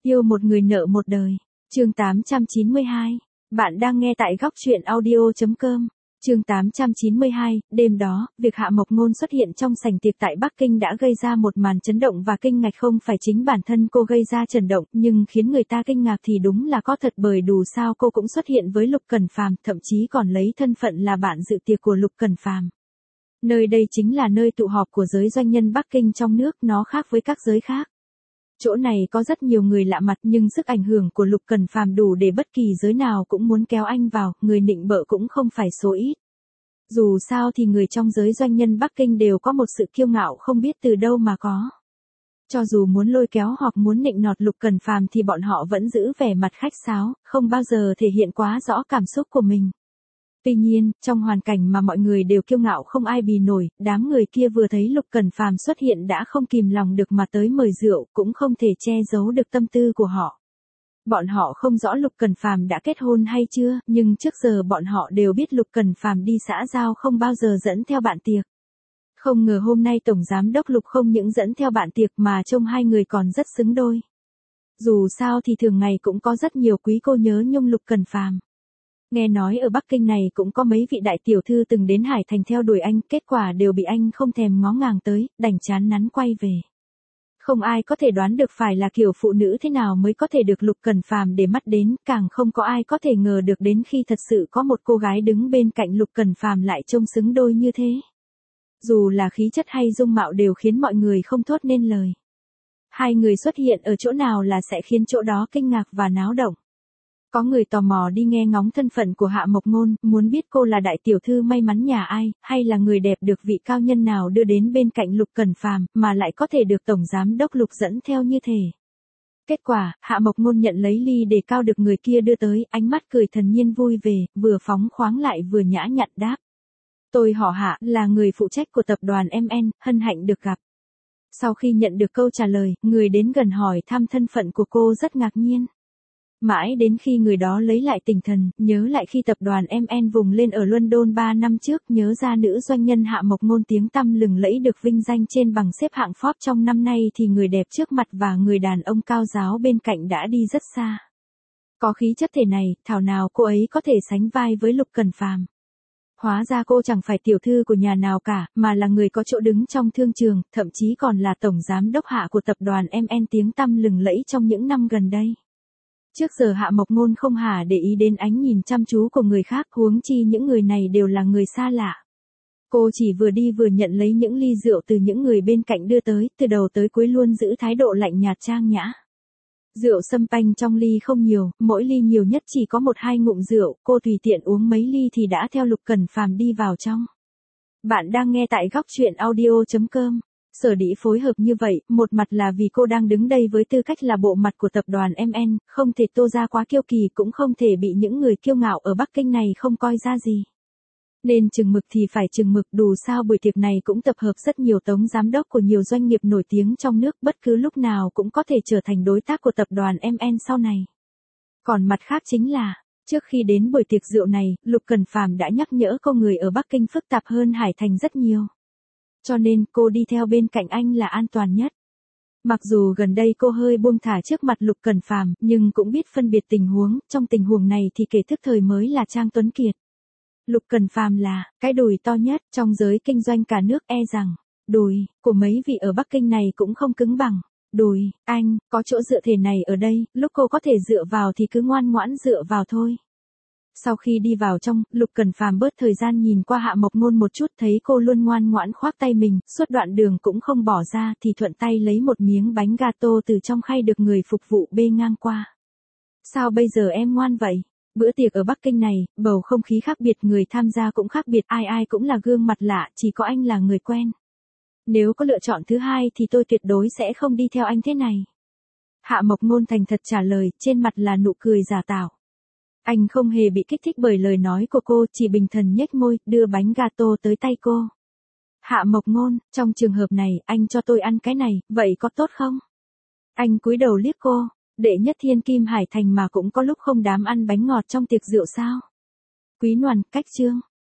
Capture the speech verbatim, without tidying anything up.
Yêu một người nợ một đời. Chương tám trăm chín mươi hai. Bạn đang nghe tại góc truyện audio chấm com. Chương tám trăm chín mươi hai, đêm đó, việc Hạ Mộc Ngôn xuất hiện trong sảnh tiệc tại Bắc Kinh đã gây ra một màn chấn động và kinh ngạc. Không phải chính bản thân cô gây ra chấn động, nhưng khiến người ta kinh ngạc thì đúng là có thật, bởi dù sao cô cũng xuất hiện với Lục Cẩn Phàm, thậm chí còn lấy thân phận là bạn dự tiệc của Lục Cẩn Phàm. Nơi đây chính là nơi tụ họp của giới doanh nhân Bắc Kinh trong nước, nó khác với các giới khác. Chỗ này có rất nhiều người lạ mặt, nhưng sức ảnh hưởng của Lục Cẩn Phàm đủ để bất kỳ giới nào cũng muốn kéo anh vào, người nịnh bợ cũng không phải số ít. Dù sao thì người trong giới doanh nhân Bắc Kinh đều có một sự kiêu ngạo không biết từ đâu mà có. Cho dù muốn lôi kéo hoặc muốn nịnh nọt Lục Cẩn Phàm thì bọn họ vẫn giữ vẻ mặt khách sáo, không bao giờ thể hiện quá rõ cảm xúc của mình. Tuy nhiên, trong hoàn cảnh mà mọi người đều kiêu ngạo không ai bì nổi, đám người kia vừa thấy Lục Cẩn Phàm xuất hiện đã không kìm lòng được mà tới mời rượu, cũng không thể che giấu được tâm tư của họ. Bọn họ không rõ Lục Cẩn Phàm đã kết hôn hay chưa, nhưng trước giờ bọn họ đều biết Lục Cẩn Phàm đi xã giao không bao giờ dẫn theo bạn tiệc. Không ngờ hôm nay Tổng Giám đốc Lục không những dẫn theo bạn tiệc mà trông hai người còn rất xứng đôi. Dù sao thì thường ngày cũng có rất nhiều quý cô nhớ nhung Lục Cẩn Phàm. Nghe nói ở Bắc Kinh này cũng có mấy vị đại tiểu thư từng đến Hải Thành theo đuổi anh, kết quả đều bị anh không thèm ngó ngàng tới, đành chán nắn quay về. Không ai có thể đoán được phải là kiểu phụ nữ thế nào mới có thể được Lục Cẩn Phàm để mắt đến, càng không có ai có thể ngờ được đến khi thật sự có một cô gái đứng bên cạnh Lục Cẩn Phàm lại trông xứng đôi như thế. Dù là khí chất hay dung mạo đều khiến mọi người không thốt nên lời. Hai người xuất hiện ở chỗ nào là sẽ khiến chỗ đó kinh ngạc và náo động. Có người tò mò đi nghe ngóng thân phận của Hạ Mộc Ngôn, muốn biết cô là đại tiểu thư may mắn nhà ai, hay là người đẹp được vị cao nhân nào đưa đến bên cạnh Lục Cẩn Phàm, mà lại có thể được Tổng Giám đốc Lục dẫn theo như thế. Kết quả, Hạ Mộc Ngôn nhận lấy ly đề cao được người kia đưa tới, ánh mắt cười thần nhiên vui về, vừa phóng khoáng lại vừa nhã nhặn đáp. Tôi họ Hạ, là người phụ trách của tập đoàn em en, hân hạnh được gặp. Sau khi nhận được câu trả lời, người đến gần hỏi thăm thân phận của cô rất ngạc nhiên. Mãi đến khi người đó lấy lại tinh thần, nhớ lại khi tập đoàn em en vùng lên ở London ba năm trước, nhớ ra nữ doanh nhân Hạ Mộc Ngôn tiếng tăm lừng lẫy được vinh danh trên bảng xếp hạng Forbes trong năm nay, thì người đẹp trước mặt và người đàn ông cao giáo bên cạnh đã đi rất xa. Có khí chất thể này, thảo nào cô ấy có thể sánh vai với Lục Cẩn Phàm. Hóa ra cô chẳng phải tiểu thư của nhà nào cả, mà là người có chỗ đứng trong thương trường, thậm chí còn là tổng giám đốc Hạ của tập đoàn em en tiếng tăm lừng lẫy trong những năm gần đây. Trước giờ Hạ Mộc Ngôn không hả để ý đến ánh nhìn chăm chú của người khác, huống chi những người này đều là người xa lạ. Cô chỉ vừa đi vừa nhận lấy những ly rượu từ những người bên cạnh đưa tới, từ đầu tới cuối luôn giữ thái độ lạnh nhạt trang nhã. Rượu sâm panh trong ly không nhiều, mỗi ly nhiều nhất chỉ có một hai ngụm rượu, cô tùy tiện uống mấy ly thì đã theo Lục Cẩn Phàm đi vào trong. Bạn đang nghe tại góc truyện audio chấm com. Sở dĩ phối hợp như vậy, một mặt là vì cô đang đứng đây với tư cách là bộ mặt của tập đoàn em en, không thể tô ra quá kiêu kỳ, cũng không thể bị những người kiêu ngạo ở Bắc Kinh này không coi ra gì. Nên chừng mực thì phải chừng mực, dù sao buổi tiệc này cũng tập hợp rất nhiều tổng giám đốc của nhiều doanh nghiệp nổi tiếng trong nước, bất cứ lúc nào cũng có thể trở thành đối tác của tập đoàn em en sau này. Còn mặt khác chính là, trước khi đến buổi tiệc rượu này, Lục Cẩn Phàm đã nhắc nhở cô người ở Bắc Kinh phức tạp hơn Hải Thành rất nhiều. Cho nên cô đi theo bên cạnh anh là an toàn nhất. Mặc dù gần đây cô hơi buông thả trước mặt Lục Cẩn Phàm, nhưng cũng biết phân biệt tình huống, trong tình huống này thì kẻ thức thời mới là Trang Tuấn Kiệt. Lục Cẩn Phàm là cái đùi to nhất trong giới kinh doanh cả nước, e rằng đùi của mấy vị ở Bắc Kinh này cũng không cứng bằng đùi anh. Có chỗ dựa thể này ở đây, lúc cô có thể dựa vào thì cứ ngoan ngoãn dựa vào thôi. Sau khi đi vào trong, Lục Cẩn Phàm bớt thời gian nhìn qua Hạ Mộc Ngôn một chút, thấy cô luôn ngoan ngoãn khoác tay mình, suốt đoạn đường cũng không bỏ ra, thì thuận tay lấy một miếng bánh gato từ trong khay được người phục vụ bê ngang qua. Sao bây giờ em ngoan vậy? Bữa tiệc ở Bắc Kinh này, bầu không khí khác biệt, người tham gia cũng khác biệt, ai ai cũng là gương mặt lạ, chỉ có anh là người quen. Nếu có lựa chọn thứ hai thì tôi tuyệt đối sẽ không đi theo anh thế này. Hạ Mộc Ngôn thành thật trả lời, trên mặt là nụ cười giả tạo. Anh không hề bị kích thích bởi lời nói của cô, chỉ bình thản nhếch môi, đưa bánh gato tới tay cô. Hạ Mộc Ngôn, trong trường hợp này, anh cho tôi ăn cái này, vậy có tốt không? Anh cúi đầu liếc cô, đệ nhất thiên kim Hải Thành mà cũng có lúc không đám ăn bánh ngọt trong tiệc rượu sao? Quý Noàn, cách chương.